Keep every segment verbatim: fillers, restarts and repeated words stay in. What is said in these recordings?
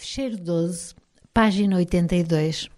Fecheiro doze, página oitenta e dois.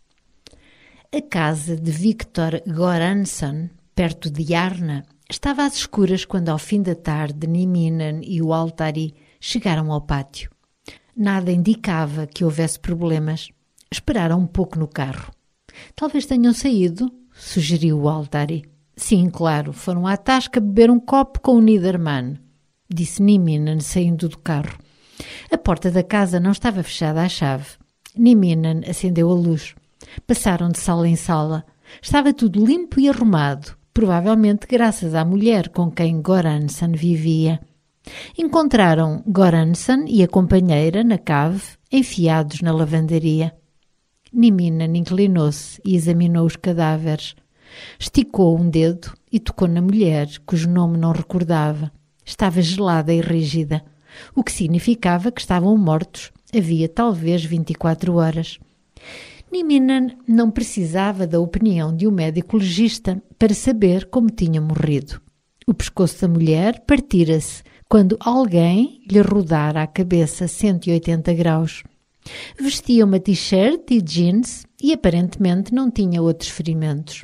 A casa de Viktor Goransson, perto de Yarna, estava às escuras quando, ao fim da tarde, Nieminen e o Altari chegaram ao pátio. Nada indicava que houvesse problemas. Esperaram um pouco no carro. Talvez tenham saído, sugeriu o Altari. Sim, claro, foram à tasca beber um copo com o Niedermann, disse Nieminen, saindo do carro. A porta da casa não estava fechada à chave. Nieminen acendeu a luz. Passaram de sala em sala. Estava tudo limpo e arrumado, provavelmente graças à mulher com quem Goransson vivia. Encontraram Goransson e a companheira na cave, enfiados na lavandaria. Nieminen inclinou-se e examinou os cadáveres. Esticou um dedo e tocou na mulher, cujo nome não recordava. Estava gelada e rígida, o que significava que estavam mortos havia talvez vinte e quatro horas. Nieminen não precisava da opinião de um médico legista para saber como tinha morrido. O pescoço da mulher partira-se quando alguém lhe rodara a cabeça cento e oitenta graus. Vestia uma t-shirt e jeans e aparentemente não tinha outros ferimentos.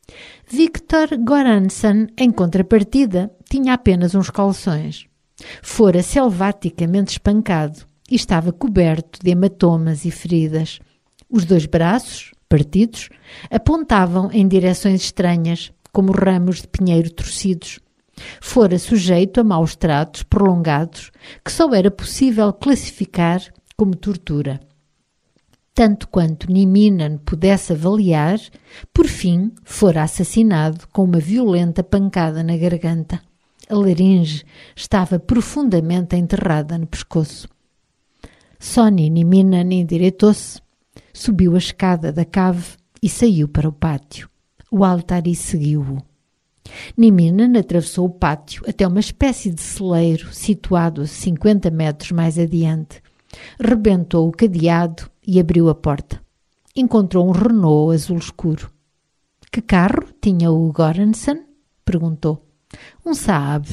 Viktor Goransson, em contrapartida, tinha apenas uns calções. Fora selvaticamente espancado e estava coberto de hematomas e feridas. Os dois braços, partidos, apontavam em direções estranhas, como ramos de pinheiro torcidos. Fora sujeito a maus tratos prolongados que só era possível classificar como tortura. Tanto quanto Nieminen pudesse avaliar, por fim fora assassinado com uma violenta pancada na garganta. A laringe estava profundamente enterrada no pescoço. Sonny Nieminen endireitou-se, subiu a escada da cave e saiu para o pátio. O Altari seguiu-o. Nieminen atravessou o pátio até uma espécie de celeiro situado a cinquenta metros mais adiante. Rebentou o cadeado e abriu a porta. Encontrou um Renault azul escuro. Que carro tinha o Goransson? Perguntou. Um Saab.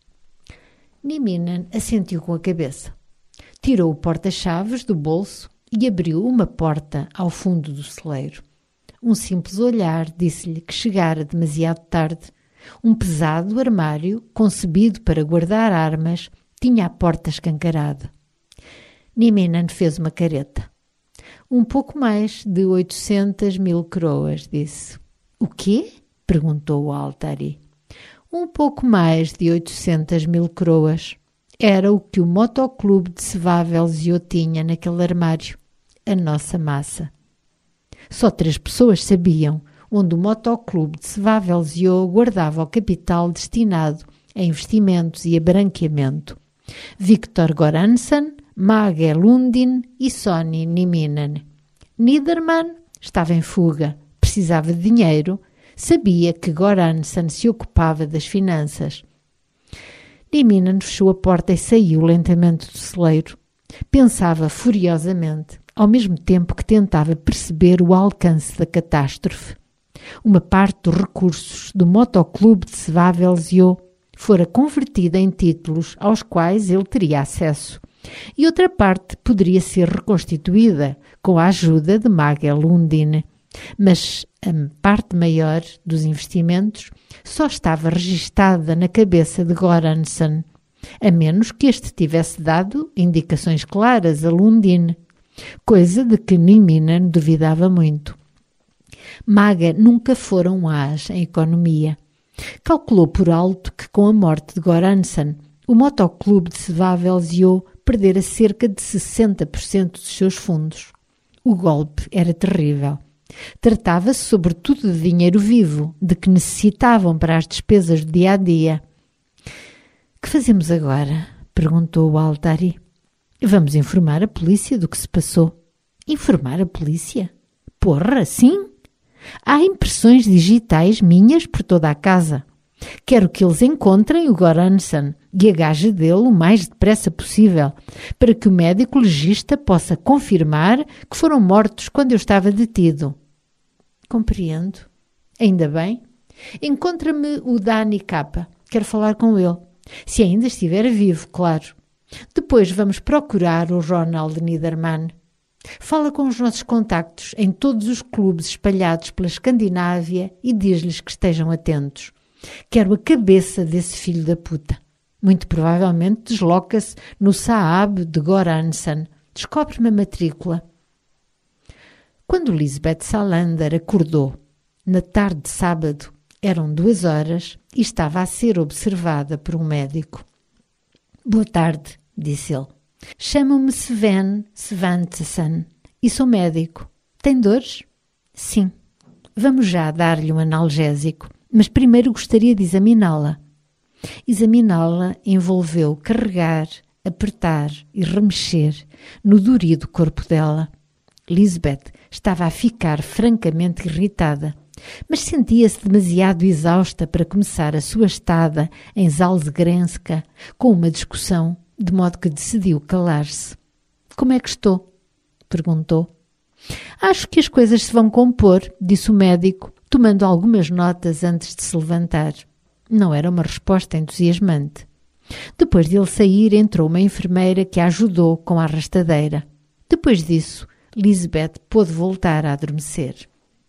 Nieminen assentiu com a cabeça. Tirou o porta-chaves do bolso e abriu uma porta ao fundo do celeiro. Um simples olhar disse-lhe que chegara demasiado tarde. Um pesado armário, concebido para guardar armas, tinha a porta escancarada. Nieminen fez uma careta. Um pouco mais de oitocentas mil croas, disse. O quê? Perguntou o Altari. Um pouco mais de oitocentas mil croas. Era o que o motoclube de Svavelzio tinha naquele armário. A nossa massa. Só três pessoas sabiam onde o motoclube de Svavelzio guardava o capital destinado a investimentos e a branqueamento. Viktor Goransson, Mage Lundin e Sonny Nieminen. Niedermann estava em fuga, precisava de dinheiro, sabia que Goransson se ocupava das finanças. Nieminen fechou a porta e saiu lentamente do celeiro. Pensava furiosamente, ao mesmo tempo que tentava perceber o alcance da catástrofe. Uma parte dos recursos do motoclube de Svavelzio fora convertida em títulos aos quais ele teria acesso, e outra parte poderia ser reconstituída com a ajuda de Mage Lundin. Mas a parte maior dos investimentos só estava registada na cabeça de Goransson, a menos que este tivesse dado indicações claras a Lundin, coisa de que Nieminen duvidava muito. Mage nunca fora um as em economia. Calculou por alto que com a morte de Goransson, o motoclube de Svavelzio perdera cerca de sessenta por cento dos seus fundos. O golpe era terrível. Tratava-se sobretudo de dinheiro vivo, de que necessitavam para as despesas do dia-a-dia. Que fazemos agora? Perguntou o Altari. Vamos informar a polícia do que se passou. Informar a polícia? Porra, sim? Há impressões digitais minhas por toda a casa. Quero que eles encontrem o Goransson e a gaja dele o mais depressa possível, para que o médico legista possa confirmar que foram mortos quando eu estava detido. Compreendo. Ainda bem. Encontra-me o Dani Kappa. Quero falar com ele. Se ainda estiver vivo, claro. Depois vamos procurar o Ronald Niedermann. Fala com os nossos contactos em todos os clubes espalhados pela Escandinávia e diz-lhes que estejam atentos. Quero a cabeça desse filho da puta. Muito provavelmente desloca-se no Saab de Goranson. Descobre-me a matrícula. Quando Lisbeth Salander acordou, na tarde de sábado, eram duas horas e estava a ser observada por um médico. Boa tarde, disse ele. Chamo-me Sven Svantesson e sou médico. Tem dores? Sim. Vamos já dar-lhe um analgésico, mas primeiro gostaria de examiná-la. Examiná-la envolveu carregar, apertar e remexer no dorido corpo dela. Lisbeth estava a ficar francamente irritada, mas sentia-se demasiado exausta para começar a sua estada em Zalzgrenska com uma discussão, de modo que decidiu calar-se. — Como é que estou? Perguntou. — Acho que as coisas se vão compor, disse o médico, tomando algumas notas antes de se levantar. Não era uma resposta entusiasmante. Depois de ele sair, entrou uma enfermeira que a ajudou com a arrastadeira. Depois disso, Lisbeth pôde voltar a adormecer.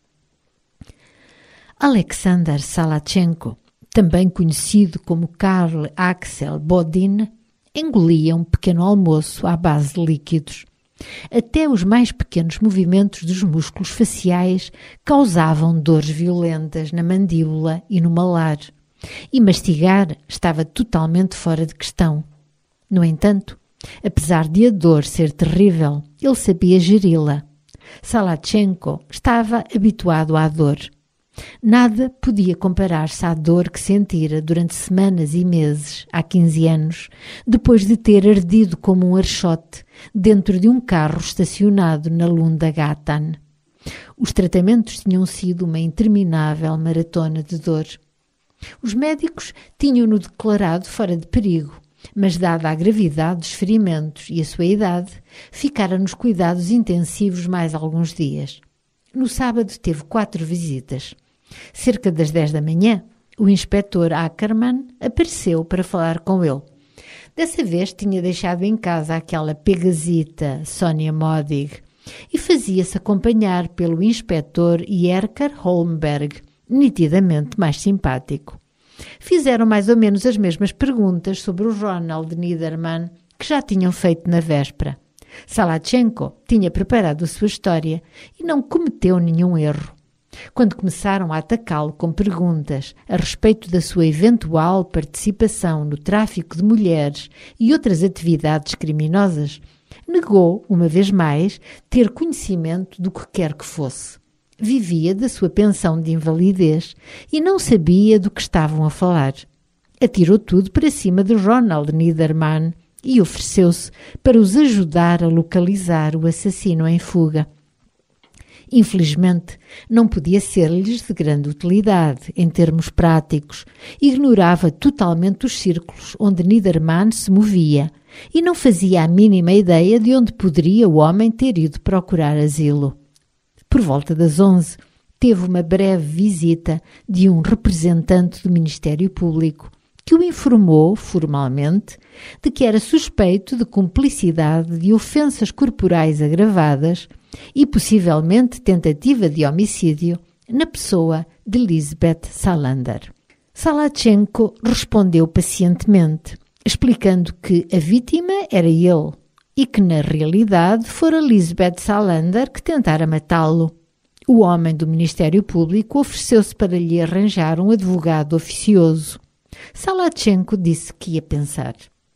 Alexander Salachenko, também conhecido como Karl Axel Bodin, engolia um pequeno almoço à base de líquidos. Até os mais pequenos movimentos dos músculos faciais causavam dores violentas na mandíbula e no malar, e mastigar estava totalmente fora de questão. No entanto, apesar de a dor ser terrível, ele sabia geri-la. Salachenko estava habituado à dor. Nada podia comparar-se à dor que sentira durante semanas e meses, há quinze anos, depois de ter ardido como um archote dentro de um carro estacionado na Lundagatan. Os tratamentos tinham sido uma interminável maratona de dor. Os médicos tinham-no declarado fora de perigo, mas dada a gravidade dos ferimentos e a sua idade, ficara nos cuidados intensivos mais alguns dias. No sábado teve quatro visitas. Cerca das dez da manhã, o inspetor Ackermann apareceu para falar com ele. Dessa vez tinha deixado em casa aquela pegazita Sonia Modig e fazia-se acompanhar pelo inspetor Jerker Holmberg, nitidamente mais simpático. Fizeram mais ou menos as mesmas perguntas sobre o Ronald Niedermann que já tinham feito na véspera. Salachenko tinha preparado a sua história e não cometeu nenhum erro. Quando começaram a atacá-lo com perguntas a respeito da sua eventual participação no tráfico de mulheres e outras atividades criminosas, negou, uma vez mais, ter conhecimento do que quer que fosse. Vivia da sua pensão de invalidez e não sabia do que estavam a falar. Atirou tudo para cima de Ronald Niedermann e ofereceu-se para os ajudar a localizar o assassino em fuga. Infelizmente, não podia ser-lhes de grande utilidade em termos práticos. Ignorava totalmente os círculos onde Niedermann se movia e não fazia a mínima ideia de onde poderia o homem ter ido procurar asilo. Por volta das onze, teve uma breve visita de um representante do Ministério Público que o informou, formalmente, de que era suspeito de cumplicidade de ofensas corporais agravadas e possivelmente tentativa de homicídio na pessoa de Lisbeth Salander. Salachenko respondeu pacientemente, explicando que a vítima era ele e que, na realidade, fora Lisbeth Salander que tentara matá-lo. O homem do Ministério Público ofereceu-se para lhe arranjar um advogado oficioso. Salachenko disse que ia pensar.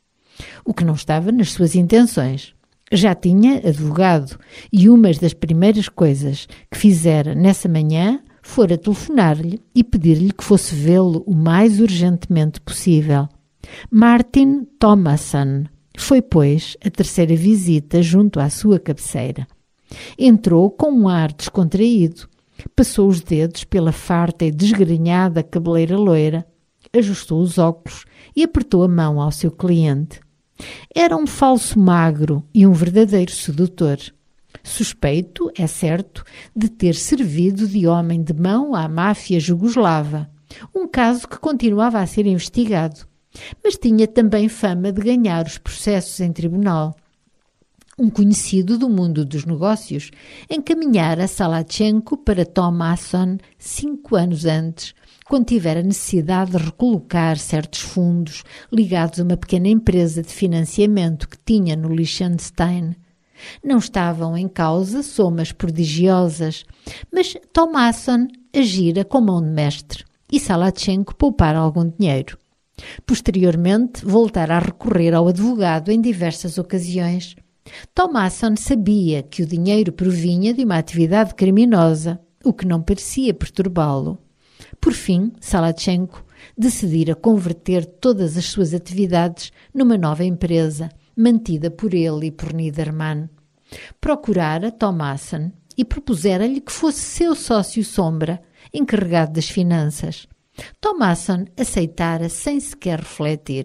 O que não estava nas suas intenções. Já tinha advogado e uma das primeiras coisas que fizera nessa manhã fora telefonar-lhe e pedir-lhe que fosse vê-lo o mais urgentemente possível. Martin Thomasson foi, pois, a terceira visita junto à sua cabeceira. Entrou com um ar descontraído, passou os dedos pela farta e desgrenhada cabeleira loira, ajustou os óculos e apertou a mão ao seu cliente. Era um falso magro e um verdadeiro sedutor. Suspeito, é certo, de ter servido de homem de mão à máfia jugoslava, um caso que continuava a ser investigado, Mas tinha também fama de ganhar os processos em tribunal. Um conhecido do mundo dos negócios encaminhara Salatchenko para Thomasson cinco anos antes, quando tivera necessidade de recolocar certos fundos ligados a uma pequena empresa de financiamento que tinha no Liechtenstein. Não estavam em causa somas prodigiosas, mas Thomasson agira com mão de mestre e Salatchenko poupara algum dinheiro. Posteriormente, voltara a recorrer ao advogado em diversas ocasiões. Thomasson sabia que o dinheiro provinha de uma atividade criminosa, o que não parecia perturbá-lo. Por fim, Salatchenko decidira converter todas as suas atividades numa nova empresa, mantida por ele e por Niedermann. Procurara Thomasson e propusera-lhe que fosse seu sócio sombra, encarregado das finanças. Thomasson aceitara sem sequer refletir.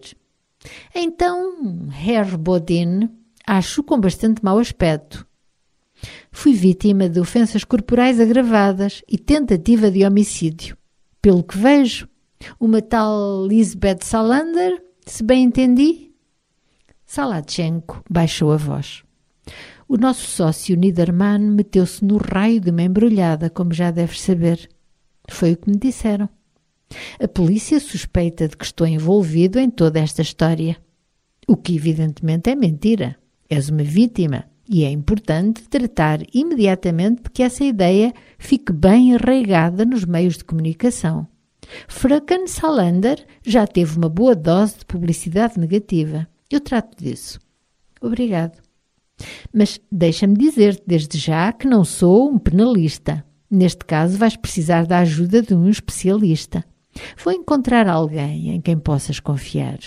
Então, Herr Bodin, acho com bastante mau aspecto. Fui vítima de ofensas corporais agravadas e tentativa de homicídio. Pelo que vejo, uma tal Lisbeth Salander, se bem entendi? Salatchenko baixou a voz. O nosso sócio Niedermann meteu-se no raio de uma embrulhada, como já deves saber. Foi o que me disseram. A polícia suspeita de que estou envolvido em toda esta história. O que evidentemente é mentira. És uma vítima e é importante tratar imediatamente de que essa ideia fique bem arraigada nos meios de comunicação. Fröken Salander já teve uma boa dose de publicidade negativa. Eu trato disso. Obrigado. Mas deixa-me dizer-te desde já que não sou um penalista. Neste caso vais precisar da ajuda de um especialista. Vou encontrar alguém em quem possas confiar.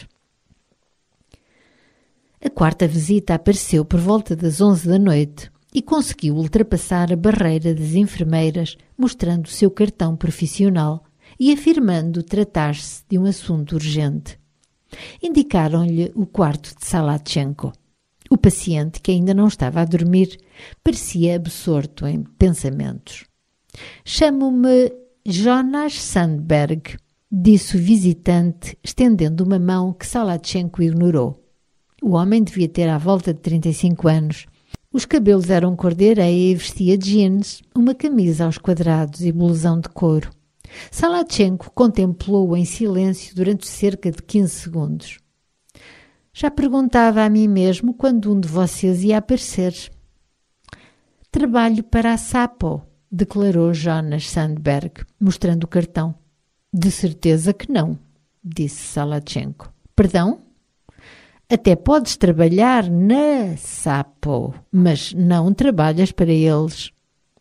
A quarta visita apareceu por volta das onze da noite e conseguiu ultrapassar a barreira das enfermeiras, mostrando o seu cartão profissional e afirmando tratar-se de um assunto urgente. Indicaram-lhe o quarto de Salatchenko. O paciente, que ainda não estava a dormir, parecia absorto em pensamentos. Chamo-me Jonas Sandberg, disse o visitante, estendendo uma mão que Salatchenko ignorou. O homem devia ter à volta de trinta e cinco anos. Os cabelos eram cor de areia e vestia jeans, uma camisa aos quadrados e blusão de couro. Salatchenko contemplou-o em silêncio durante cerca de quinze segundos. Já perguntava a mim mesmo quando um de vocês ia aparecer. Trabalho para a Sapo, declarou Jonas Sandberg, mostrando o cartão. De certeza que não, disse Salatchenko. Perdão? Até podes trabalhar na Sapo, mas não trabalhas para eles.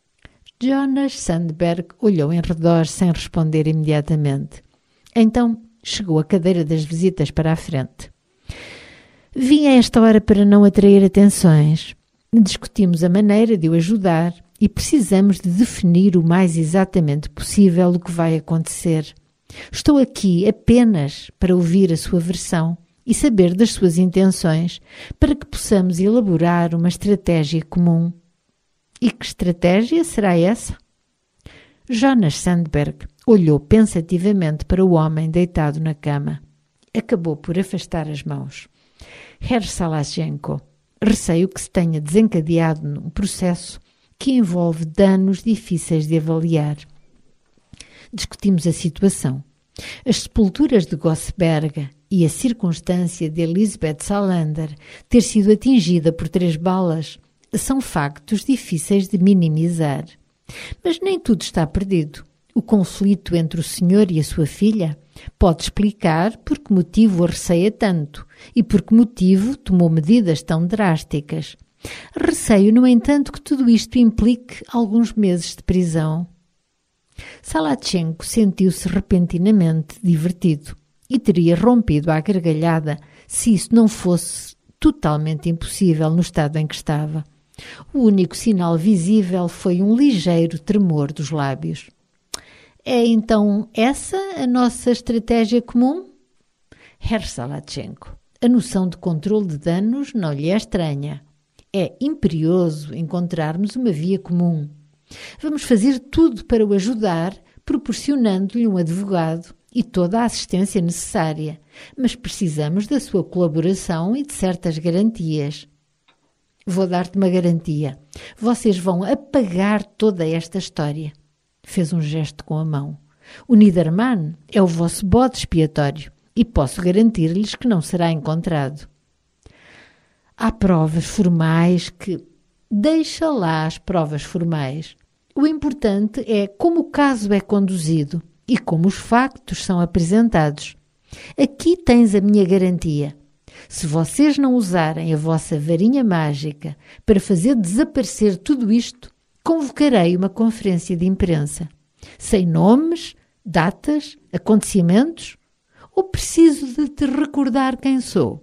Jonas Sandberg olhou em redor sem responder imediatamente. Então chegou a cadeira das visitas para a frente. Vim a esta hora para não atrair atenções. Discutimos a maneira de o ajudar e precisamos de definir o mais exatamente possível o que vai acontecer. Estou aqui apenas para ouvir a sua versão e saber das suas intenções para que possamos elaborar uma estratégia comum. E que estratégia será essa? Jonas Sandberg olhou pensativamente para o homem deitado na cama. Acabou por afastar as mãos. Herr Salatchenko, receio que se tenha desencadeado num processo que envolve danos difíceis de avaliar. Discutimos a situação. As sepulturas de Gossberg e a circunstância de Elisabeth Salander ter sido atingida por três balas são factos difíceis de minimizar. Mas nem tudo está perdido. O conflito entre o senhor e a sua filha pode explicar por que motivo a receia tanto e por que motivo tomou medidas tão drásticas. Receio, no entanto, que tudo isto implique alguns meses de prisão. Salatchenko sentiu-se repentinamente divertido e teria rompido à gargalhada se isso não fosse totalmente impossível no estado em que estava. O único sinal visível foi um ligeiro tremor dos lábios. É então essa a nossa estratégia comum? Herr Salatchenko, a noção de controle de danos não lhe é estranha. É imperioso encontrarmos uma via comum. Vamos fazer tudo para o ajudar, proporcionando-lhe um advogado e toda a assistência necessária, mas precisamos da sua colaboração e de certas garantias. Vou dar-te uma garantia. Vocês vão apagar toda esta história. Fez um gesto com a mão. O Niedermann é o vosso bode expiatório e posso garantir-lhes que não será encontrado. Há provas formais que... Deixa lá as provas formais. O importante é como o caso é conduzido e como os factos são apresentados. Aqui tens a minha garantia. Se vocês não usarem a vossa varinha mágica para fazer desaparecer tudo isto, convocarei uma conferência de imprensa. Sem nomes, datas, acontecimentos? Ou preciso de te recordar quem sou?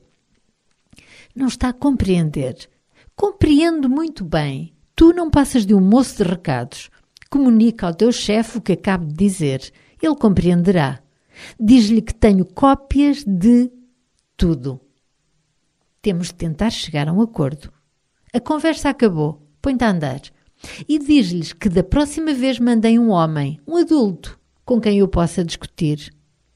Não está a compreender. Compreendo muito bem. Tu não passas de um moço de recados. Comunica ao teu chefe o que acabo de dizer. Ele compreenderá. Diz-lhe que tenho cópias de tudo. Temos de tentar chegar a um acordo. A conversa acabou. Põe-te a andar. E diz-lhes que da próxima vez mandem um homem, um adulto, com quem eu possa discutir.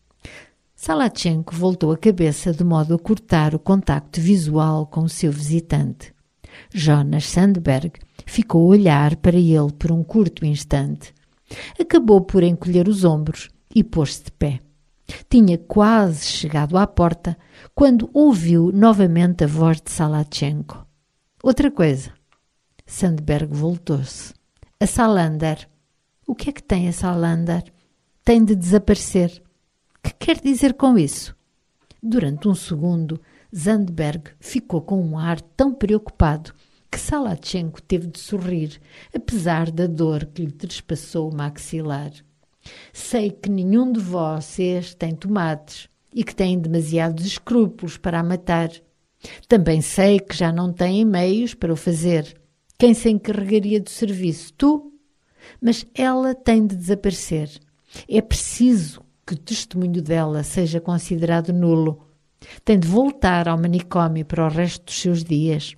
Salatchenko voltou a cabeça de modo a cortar o contacto visual com o seu visitante. Jonas Sandberg ficou a olhar para ele por um curto instante. Acabou por encolher os ombros e pôs-se de pé. Tinha quase chegado à porta quando ouviu novamente a voz de Salatchenko. Outra coisa. Sandberg voltou-se. A Salander. O que é que tem a Salander? Tem de desaparecer. Que quer dizer com isso? Durante um segundo, Sandberg ficou com um ar tão preocupado que Salatchenko teve de sorrir, apesar da dor que lhe trespassou o maxilar. Sei que nenhum de vocês tem tomates e que têm demasiados escrúpulos para a matar. Também sei que já não têm meios para o fazer. Quem se encarregaria do serviço? Tu? Mas ela tem de desaparecer. É preciso que o testemunho dela seja considerado nulo. Tem de voltar ao manicômio para o resto dos seus dias.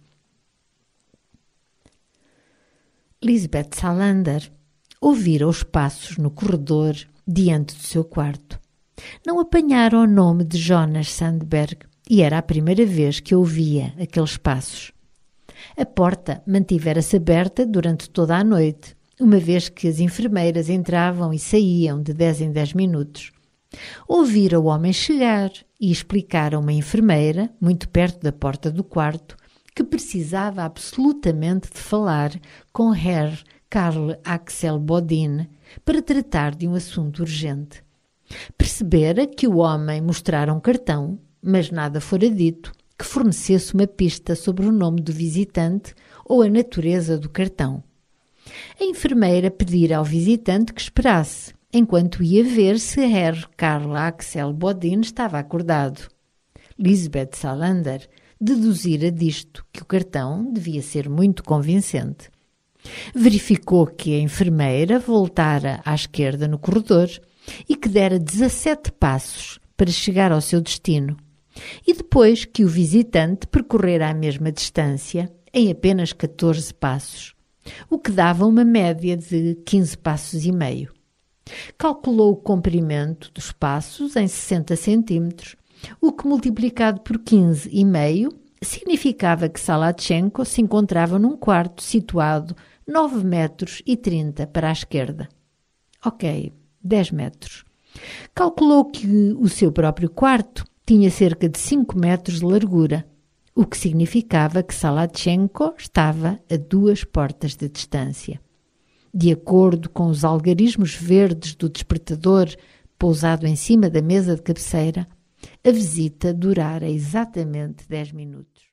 Lisbeth Salander ouvira os passos no corredor diante do seu quarto. Não apanhara o nome de Jonas Sandberg e era a primeira vez que ouvia aqueles passos. A porta mantivera-se aberta durante toda a noite, uma vez que as enfermeiras entravam e saíam de dez em dez minutos. Ouvira o homem chegar e explicar a uma enfermeira, muito perto da porta do quarto, que precisava absolutamente de falar com Herr Karl Axel Bodin para tratar de um assunto urgente. Percebera que o homem mostrara um cartão, mas nada fora dito que fornecesse uma pista sobre o nome do visitante ou a natureza do cartão. A enfermeira pedira ao visitante que esperasse, enquanto ia ver se Herr Karl Axel Bodin estava acordado. Lisbeth Salander deduzira disto que o cartão devia ser muito convincente. Verificou que a enfermeira voltara à esquerda no corredor e que dera dezassete passos para chegar ao seu destino, e depois que o visitante percorrera a mesma distância em apenas catorze passos, o que dava uma média de quinze passos e meio. Calculou o comprimento dos passos em sessenta centímetros, o que multiplicado por quinze e meio significava que Salatchenko se encontrava num quarto situado nove metros e trinta para a esquerda. Ok, dez metros. Calculou que o seu próprio quarto tinha cerca de cinco metros de largura, o que significava que Salatchenko estava a duas portas de distância. De acordo com os algarismos verdes do despertador pousado em cima da mesa de cabeceira, a visita durara exatamente dez minutos.